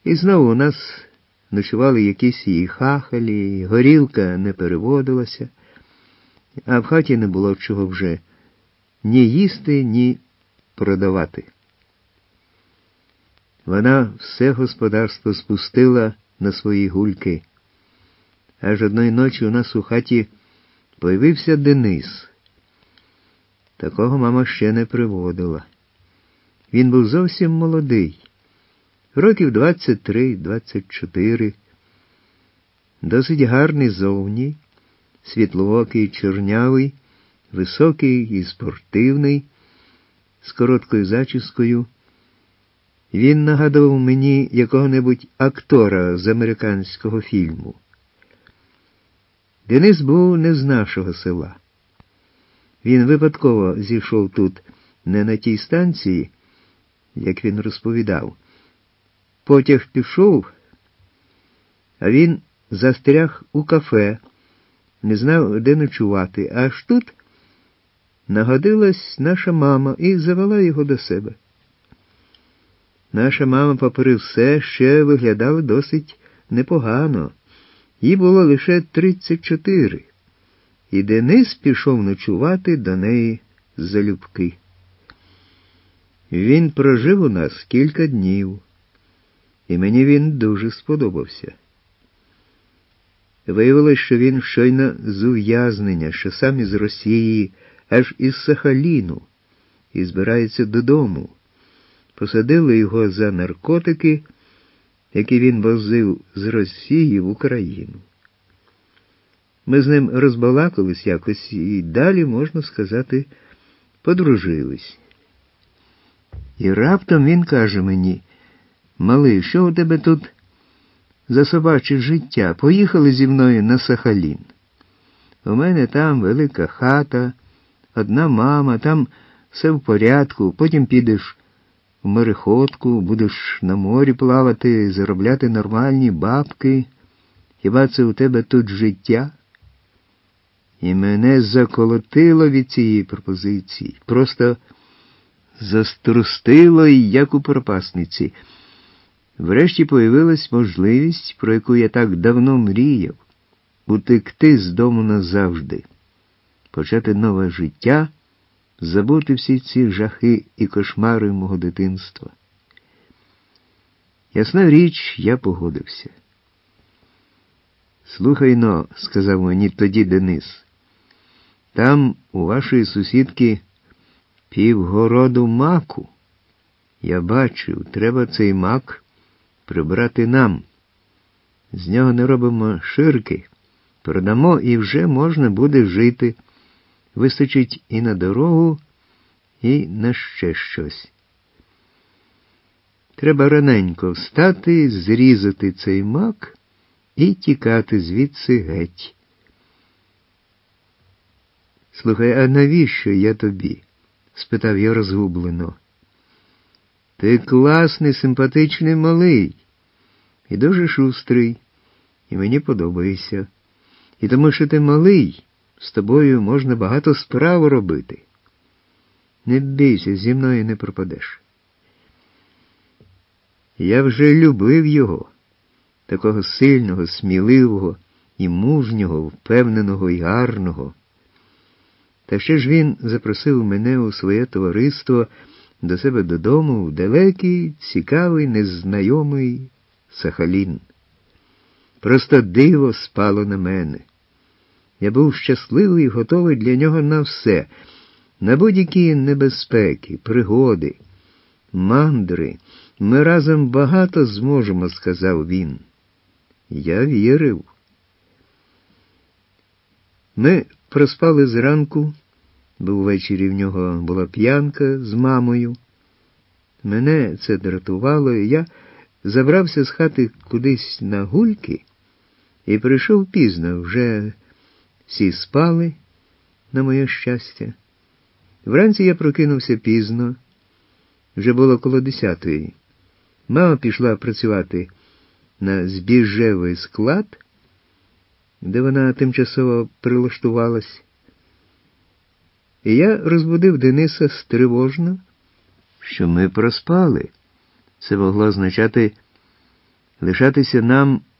І знову у нас ночували якісь її хахалі, горілка не переводилася, а в хаті не було чого вже ні їсти, ні продавати. Вона все господарство спустила на свої гульки. Аж одної ночі у нас у хаті появився Денис. Такого мама ще не приводила. Він був зовсім молодий, років 23-24, досить гарний зовні, світлоокий, чорнявий, високий і спортивний, з короткою зачіскою. Він нагадував мені якого-небудь актора з американського фільму. Денис був не з нашого села. Він випадково зійшов тут не на тій станції, як він розповідав. Потяг пішов, а він застряг у кафе, не знав, де ночувати. Аж тут нагодилась наша мама і завела його до себе. Наша мама, попри все, ще виглядала досить непогано. Їй було лише 34. І Денис пішов ночувати до неї залюбки. Він прожив у нас кілька днів, і мені він дуже сподобався. Виявилось, що він щойно з ув'язнення, що сам із Росії, аж із Сахаліну, і збирається додому. Посадили його за наркотики, які він возив з Росії в Україну. Ми з ним розбалакались якось і далі, можна сказати, подружились. І раптом він каже мені: «Малий, що у тебе тут за собаче життя? Поїхали зі мною на Сахалін. У мене там велика хата, одна мама, там все в порядку, потім підеш в мореходку, будеш на морі плавати, заробляти нормальні бабки. Хіба це у тебе тут життя?» І мене заколотило від цієї пропозиції. Просто заструстило, як у пропасниці. Врешті появилась можливість, про яку я так давно мріяв, утекти з дому назавжди, почати нове життя, забути всі ці жахи і кошмари мого дитинства. Ясна річ, я погодився. «Слухай-но», – сказав мені тоді Денис, – «там у вашої сусідки півгороду маку. Я бачив, треба цей мак прибрати нам. З нього не робимо ширки, продамо і вже можна буде жити. Вистачить і на дорогу, і на ще щось. Треба раненько встати, зрізати цей мак і тікати звідси геть». «Слухай, а навіщо я тобі?» – спитав я розгублено. «Ти класний, симпатичний малий, і дуже шустрий, і мені подобаєшся. І тому, що ти малий, з тобою можна багато справ робити. Не бійся, зі мною не пропадеш». Я вже любив його, такого сильного, сміливого і мужнього, впевненого і гарного. Та ще ж він запросив мене у своє товариство до себе додому в далекий, цікавий, незнайомий Сахалін. Просто диво спало на мене. Я був щасливий і готовий для нього на все, на будь-які небезпеки, пригоди, мандри. Ми разом багато зможемо, сказав він. Я вірив. Ми проспали зранку, бо ввечері в нього була п'янка з мамою. Мене це дратувало, і я забрався з хати кудись на гульки і прийшов пізно, вже всі спали, на моє щастя. Вранці я прокинувся пізно, вже було коло 10-ї. Мама пішла працювати на збіжжевий склад, де вона тимчасово прилаштувалась. І я розбудив Дениса стривожно, що ми проспали. Це могло означати, Лишатися нам